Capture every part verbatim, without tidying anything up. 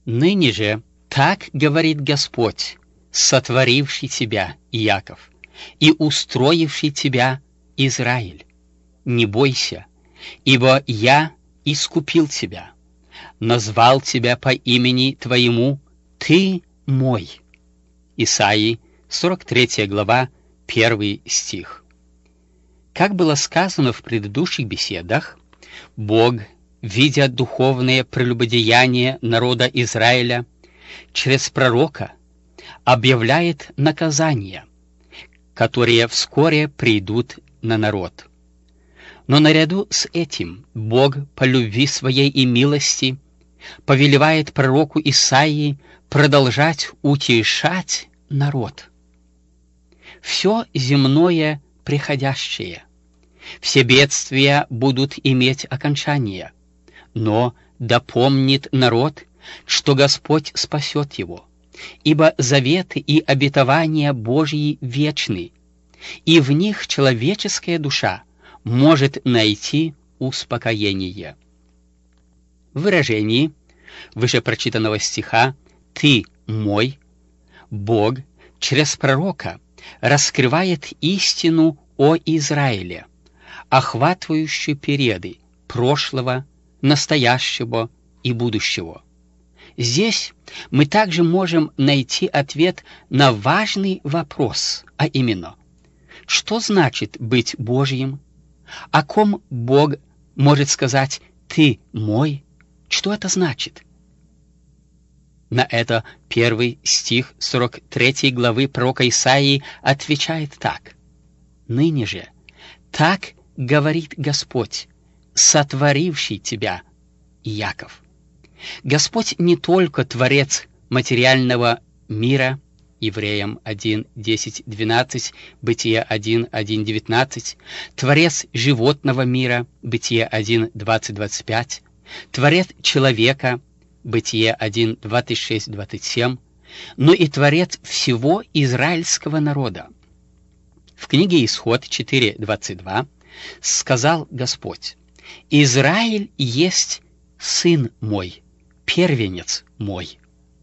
Ныне же так говорит Господь, сотворивший тебя, Иаков, и устроивший тебя, Израиль. Не бойся, ибо я искупил тебя, назвал тебя по имени твоему, ты мой. Исаии, сорок третья глава, первый стих. Как было сказано в предыдущих беседах, Бог, видя духовное прелюбодеяние народа Израиля, через пророка объявляет наказания, которые вскоре придут на народ. Но наряду с этим Бог по любви своей и милости повелевает пророку Исаии продолжать утешать народ. Все земное приходящее, все бедствия будут иметь окончание, но да помнит народ, что Господь спасет его, ибо заветы и обетования Божьи вечны, и в них человеческая душа может найти успокоение. В выражении вышепрочитанного стиха «Ты мой» Бог через пророка раскрывает истину о Израиле, охватывающую периоды прошлого, настоящего и будущего. Здесь мы также можем найти ответ на важный вопрос, а именно, что значит быть Божьим? О ком Бог может сказать «ты мой»? Что это значит? На это первый стих сорок третьей главы пророка Исаии отвечает так: «Ныне же так говорит Господь, сотворивший тебя, Иаков». Господь не только Творец материального мира, Евреям один, десять, двенадцать, Бытие один, один, девятнадцать, Творец животного мира, Бытие один, двадцать, двадцать пять, Творец человека, Бытие один, двадцать шесть, двадцать семь, но и Творец всего израильского народа. В книге Исход четыре, двадцать два сказал Господь: «Израиль есть сын мой, первенец мой».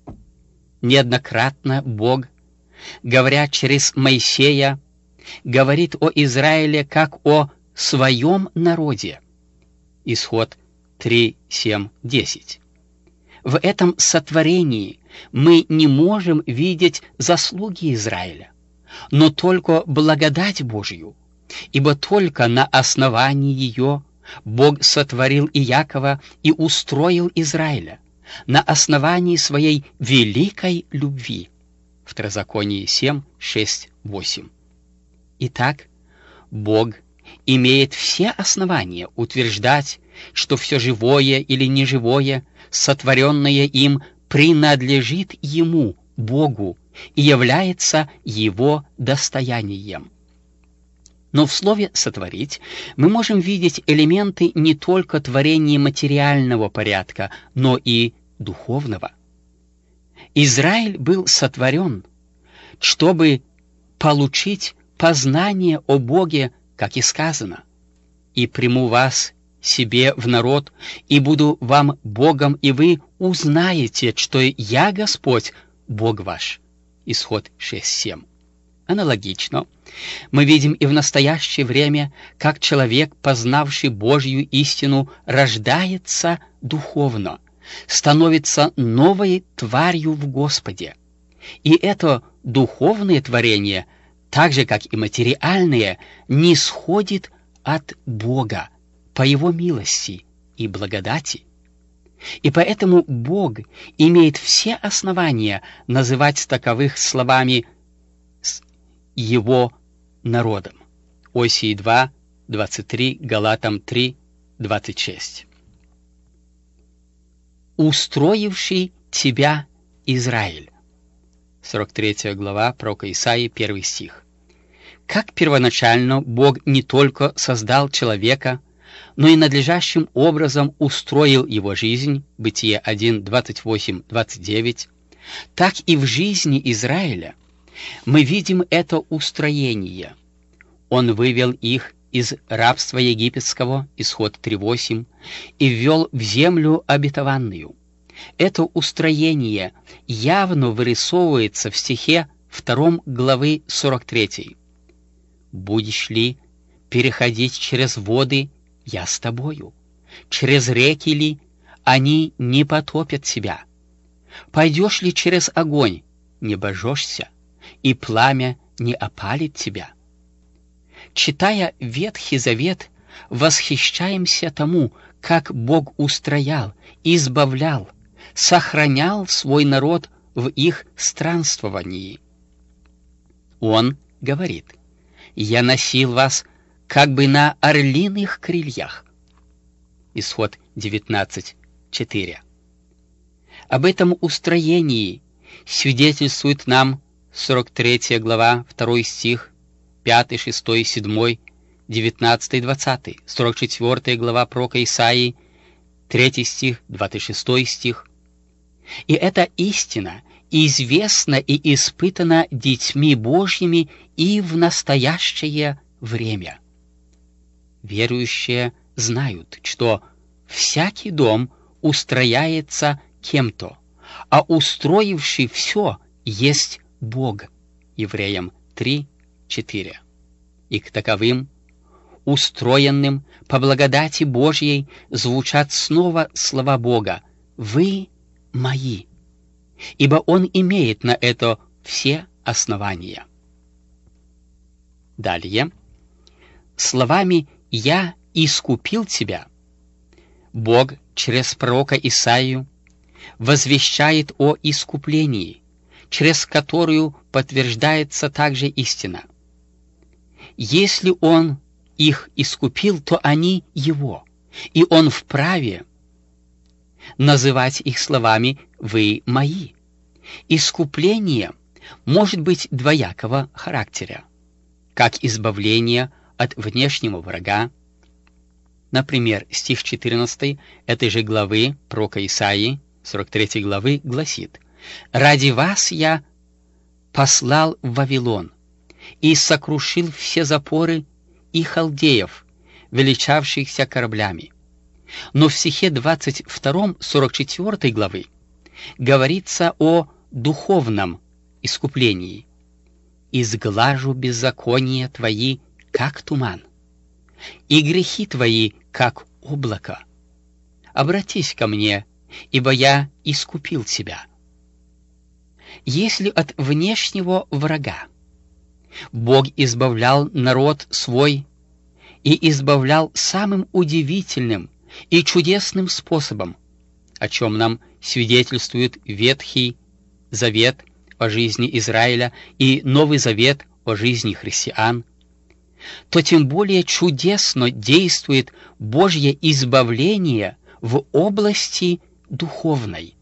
Неоднократно Бог, говоря через Моисея, говорит о Израиле как о своем народе. Исход три, семь, десять. В этом сотворении мы не можем видеть заслуги Израиля, но только благодать Божью, ибо только на основании ее Бог сотворил Иакова и устроил Израиля, на основании своей великой любви. Второзаконие семь, шесть, восемь. Итак, Бог имеет все основания утверждать, что все живое или неживое, сотворенное им, принадлежит Ему, Богу, и является Его достоянием. Но в слове «сотворить» мы можем видеть элементы не только творения материального порядка, но и духовного. Израиль был сотворен, чтобы получить познание о Боге, как и сказано: «И приму вас себе в народ, и буду вам Богом, и вы узнаете, что я Господь, Бог ваш». Исход шесть, семь. Аналогично, мы видим и в настоящее время, как человек, познавший Божью истину, рождается духовно, становится новой тварью в Господе. И это духовное творение, так же, как и материальное, не сходит от Бога по Его милости и благодати. И поэтому Бог имеет все основания называть таковых словами Его народом. Осии два, двадцать три, Галатам три, двадцать шесть. «Устроивший тебя, Израиль». сорок третья глава пророка Исаии, первый стих. Как первоначально Бог не только создал человека, но и надлежащим образом устроил его жизнь, Бытие один, двадцать восемь, двадцать девять, так и в жизни Израиля мы видим это устроение. Он вывел их из рабства египетского, Исход три, восемь, и ввел в землю обетованную. Это устроение явно вырисовывается в стихе втором главы сорок третьей. «Будешь ли переходить через воды, я с тобою, через реки ли, они не потопят тебя. Пойдешь ли через огонь, не божешься, и пламя не опалит тебя». Читая Ветхий Завет, восхищаемся тому, как Бог устроял, избавлял, сохранял свой народ в их странствовании. Он говорит: «Я носил вас как бы на орлиных крыльях». Исход девятнадцать четыре. Об этом устроении свидетельствует нам сорок третья глава, второй стих, пятый, шестой, седьмой, девятнадцатый, двадцатый, сорок четвёртая глава пророка Исаии, третий стих, двадцать шестой стих. И эта истина известна и испытана детьми Божьими и в настоящее время. Верующие знают, что всякий дом устрояется кем-то, а устроивший все есть Бог. Евреям три четыре. И к таковым, устроенным по благодати Божьей, звучат снова слова Бога: «Вы мои», ибо Он имеет на это все основания. Далее, словами «Я искупил тебя» Бог через пророка Исаию возвещает о искуплении, через которую подтверждается также истина. Если Он их искупил, то они Его, и Он вправе называть их словами «вы мои». Искупление может быть двоякого характера, как избавление от внешнего врага. Например, стих четырнадцатый этой же главы пророка Исаии, сорок третьей главы, гласит: «Ради вас я послал в Вавилон и сокрушил все запоры и халдеев, величавшихся кораблями». Но в стихе двадцать втором сорок четвёртой главы говорится о духовном искуплении: «Изглажу беззакония твои, как туман, и грехи твои, как облако. Обратись ко мне, ибо я искупил тебя». Если от внешнего врага Бог избавлял народ свой и избавлял самым удивительным и чудесным способом, о чем нам свидетельствует Ветхий Завет о жизни Израиля и Новый Завет о жизни христиан, то тем более чудесно действует Божье избавление в области духовной.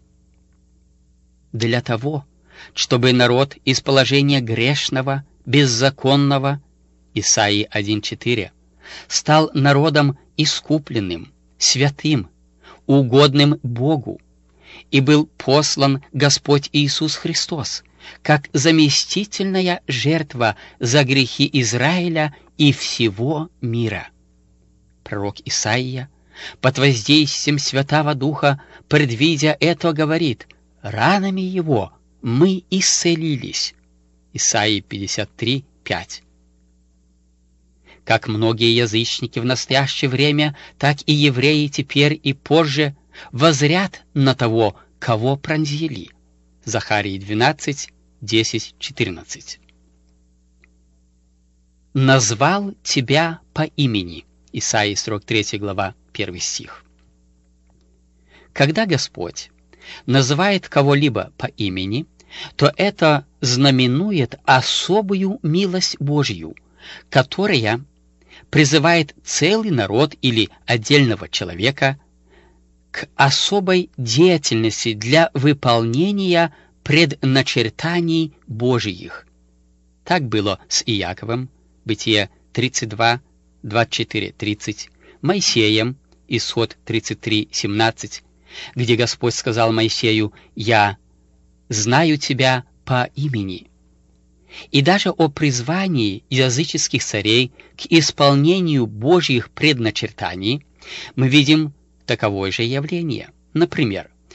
Для того, чтобы народ из положения грешного, беззаконного, Исаии один четыре, стал народом искупленным, святым, угодным Богу, и был послан Господь Иисус Христос как заместительная жертва за грехи Израиля и всего мира. Пророк Исаия под воздействием Святого Духа, предвидя это, говорит: «Ранами Его мы исцелились». Исаии пятьдесят три пять. Как многие язычники в настоящее время, так и евреи теперь и позже воззрят на того, кого пронзили. Захарии двенадцать десять четырнадцать. «Назвал тебя по имени». Исаии сорок третья глава, первый стих. Когда Господь называет кого-либо по имени, то это знаменует особую милость Божью, которая призывает целый народ или отдельного человека к особой деятельности для выполнения предначертаний Божьих. Так было с Иаковом, Бытие тридцать два, двадцать четыре тридцать, Моисеем, Исход тридцать три семнадцать, где Господь сказал Моисею: «Я знаю тебя по имени». И даже о призвании языческих царей к исполнению Божьих предначертаний мы видим таковое же явление. Например,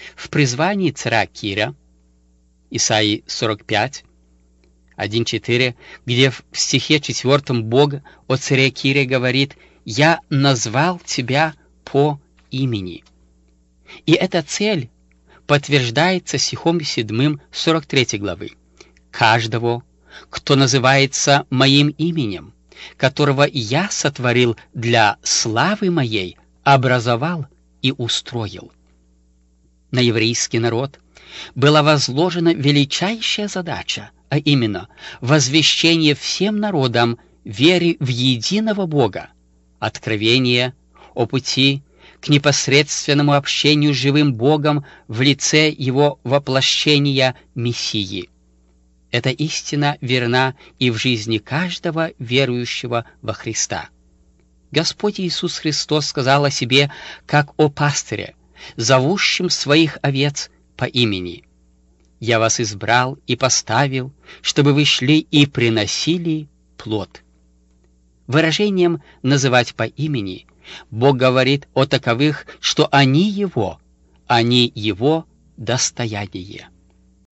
В призвании царя Кира, Исаии сорок пять, один четыре, где в стихе четвертом Бог о царе Кире говорит: «Я назвал тебя по имени». И эта цель подтверждается стихом седьмым сорок третьей главы. «Каждого, кто называется моим именем, которого я сотворил для славы моей, образовал и устроил». На еврейский народ была возложена величайшая задача, а именно возвещение всем народам веры в единого Бога, откровение о пути к непосредственному общению с живым Богом в лице Его воплощения Мессии. Эта истина верна и в жизни каждого верующего во Христа. Господь Иисус Христос сказал о себе, как о пастыре, зовущем своих овец по имени: «Я вас избрал и поставил, чтобы вы шли и приносили плод». Выражением «называть по имени» Бог говорит о таковых, что они Его, они Его достояние.